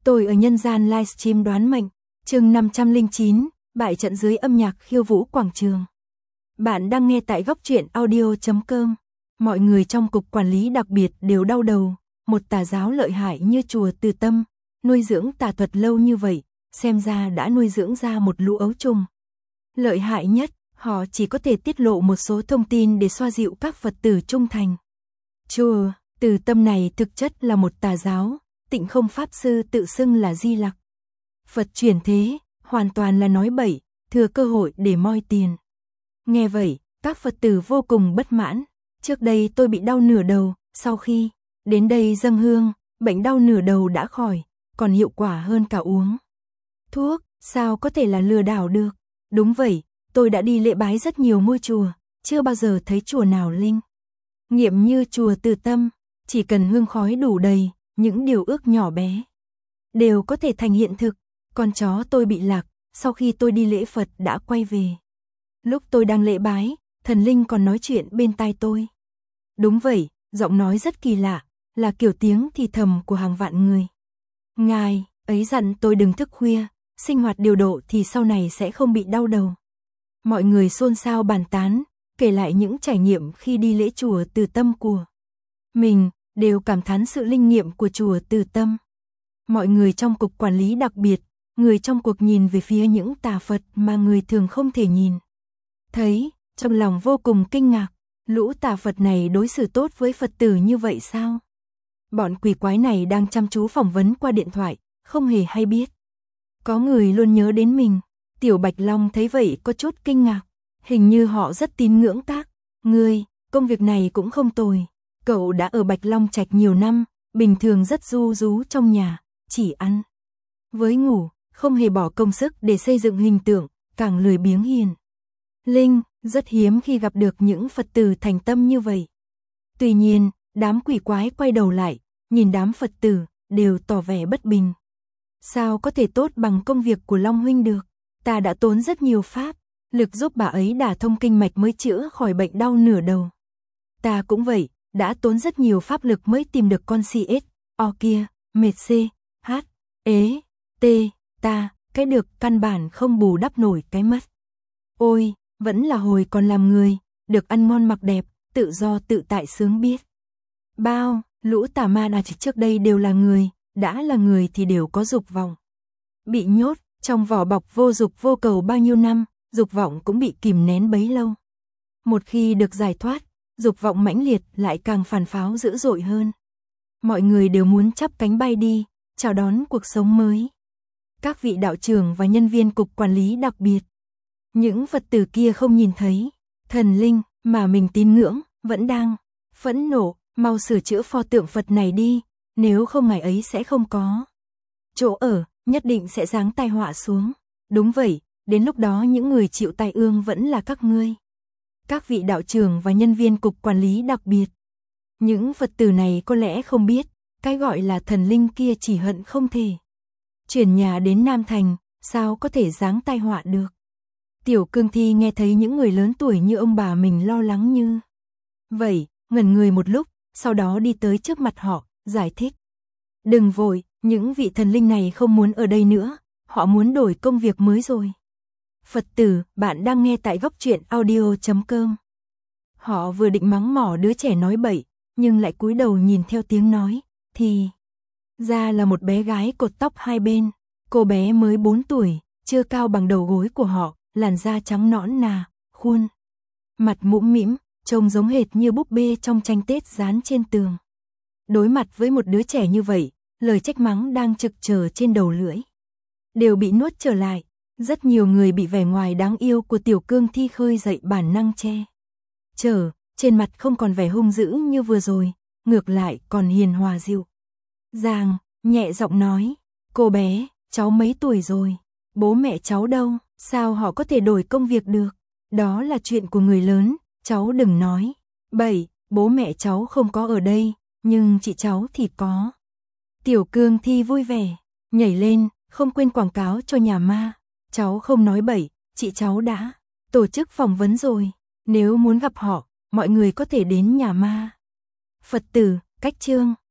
Tôi ở nhân gian livestream đoán mệnh, chương 509, bại trận dưới âm nhạc khiêu vũ quảng trường. Bạn đang nghe tại góc truyện audio.com. Mọi người trong cục quản lý đặc biệt đều đau đầu, một tà giáo lợi hại như chùa Từ Tâm, nuôi dưỡng tà thuật lâu như vậy, xem ra đã nuôi dưỡng ra một lũ ấu trùng. Lợi hại nhất, họ chỉ có thể tiết lộ một số thông tin để xoa dịu các Phật tử trung thành. Chùa Từ Tâm này thực chất là một tà giáo, Tịnh Không Pháp Sư tự xưng là Di Lặc. Phật chuyển thế, hoàn toàn là nói bậy, thừa cơ hội để moi tiền. Nghe vậy, các Phật tử vô cùng bất mãn. Trước đây tôi bị đau nửa đầu, sau khi đến đây dâng hương, bệnh đau nửa đầu đã khỏi, còn hiệu quả hơn cả uống thuốc, sao có thể là lừa đảo được. Đúng vậy, tôi đã đi lễ bái rất nhiều ngôi chùa, chưa bao giờ thấy chùa nào linh nghiệm như chùa Từ Tâm. Chỉ cần hương khói đủ đầy, những điều ước nhỏ bé đều có thể thành hiện thực. Con chó tôi bị lạc, sau khi tôi đi lễ Phật đã quay về. Lúc tôi đang lễ bái, thần linh còn nói chuyện bên tai tôi. Đúng vậy, giọng nói rất kỳ lạ, là kiểu tiếng thì thầm của hàng vạn người. Ngài ấy dặn tôi đừng thức khuya, sinh hoạt điều độ thì sau này sẽ không bị đau đầu. Mọi người xôn xao bàn tán, kể lại những trải nghiệm khi đi lễ chùa Từ Tâm của mình, đều cảm thán sự linh nghiệm của chùa Từ Tâm. Mọi người trong cục quản lý đặc biệt, người trong cuộc nhìn về phía những tà Phật mà người thường không thể nhìn thấy, trong lòng vô cùng kinh ngạc. Lũ tà Phật này đối xử tốt với Phật tử như vậy sao? Bọn quỷ quái này đang chăm chú phỏng vấn qua điện thoại, không hề hay biết. Có người luôn nhớ đến mình. Tiểu Bạch Long thấy vậy có chút kinh ngạc. Hình như họ rất tín ngưỡng các ngươi, công việc này cũng không tồi. Cậu đã ở Bạch Long Trạch nhiều năm, bình thường rất ru rú trong nhà, chỉ ăn với ngủ, không hề bỏ công sức để xây dựng hình tượng, càng lười biếng hiền linh, rất hiếm khi gặp được những Phật tử thành tâm như vậy. Tuy nhiên, đám quỷ quái quay đầu lại, nhìn đám Phật tử, đều tỏ vẻ bất bình. Sao có thể tốt bằng công việc của Long huynh được? Ta đã tốn rất nhiều pháp lực giúp bà ấy đả thông kinh mạch mới chữa khỏi bệnh đau nửa đầu. Ta cũng vậy, đã tốn rất nhiều pháp lực mới tìm được con CS, O kia, mệt C, H, ế, T, ta, cái được căn bản không bù đắp nổi cái mất. Ôi, vẫn là hồi còn làm người, được ăn ngon mặc đẹp, tự do tự tại sướng biết bao. Lũ tà ma đà chỉ trước đây đều là người, đã là người thì đều có dục vọng. Bị nhốt trong vỏ bọc vô dục vô cầu bao nhiêu năm, dục vọng cũng bị kìm nén bấy lâu. Một khi được giải thoát, dục vọng mãnh liệt lại càng phản pháo dữ dội hơn. Mọi người đều muốn chắp cánh bay đi, chào đón cuộc sống mới. Các vị đạo trưởng và nhân viên cục quản lý đặc biệt, những Phật tử kia không nhìn thấy thần linh mà mình tín ngưỡng vẫn đang phẫn nộ, mau sửa chữa pho tượng Phật này đi, nếu không ngày ấy sẽ không có chỗ ở, nhất định sẽ giáng tai họa xuống. Đúng vậy, đến lúc đó những người chịu tai ương vẫn là các ngươi. Các vị đạo trưởng và nhân viên cục quản lý đặc biệt. Những Phật tử này có lẽ không biết, cái gọi là thần linh kia chỉ hận không thể chuyển nhà đến Nam Thành, sao có thể giáng tai họa được. Tiểu Cương Thi nghe thấy những người lớn tuổi như ông bà mình lo lắng như vậy, ngẩn người một lúc, sau đó đi tới trước mặt họ, giải thích. Đừng vội, những vị thần linh này không muốn ở đây nữa, họ muốn đổi công việc mới rồi. Phật tử, bạn đang nghe tại góc truyện audio.com. Họ vừa định mắng mỏ đứa trẻ nói bậy, nhưng lại cúi đầu nhìn theo tiếng nói, thì ra là một bé gái cột tóc hai bên. Cô bé mới 4 tuổi, chưa cao bằng đầu gối của họ, làn da trắng nõn nà, khuôn mặt mũm mĩm, trông giống hệt như búp bê trong tranh Tết dán trên tường. Đối mặt với một đứa trẻ như vậy, lời trách mắng đang trực chờ trên đầu lưỡi đều bị nuốt trở lại. Rất nhiều người bị vẻ ngoài đáng yêu của Tiểu Cương Thi khơi dậy bản năng che chở, trên mặt không còn vẻ hung dữ như vừa rồi, ngược lại còn hiền hòa dịu dàng, nhẹ giọng nói, cô bé, cháu mấy tuổi rồi, bố mẹ cháu đâu, sao họ có thể đổi công việc được, đó là chuyện của người lớn, cháu đừng nói bậy, bố mẹ cháu không có ở đây, nhưng chị cháu thì có. Tiểu Cương Thi vui vẻ, nhảy lên, không quên quảng cáo cho nhà ma. Cháu không nói bậy, chị cháu đã tổ chức phỏng vấn rồi, nếu muốn gặp họ, mọi người có thể đến nhà ma. Phật tử, cách chương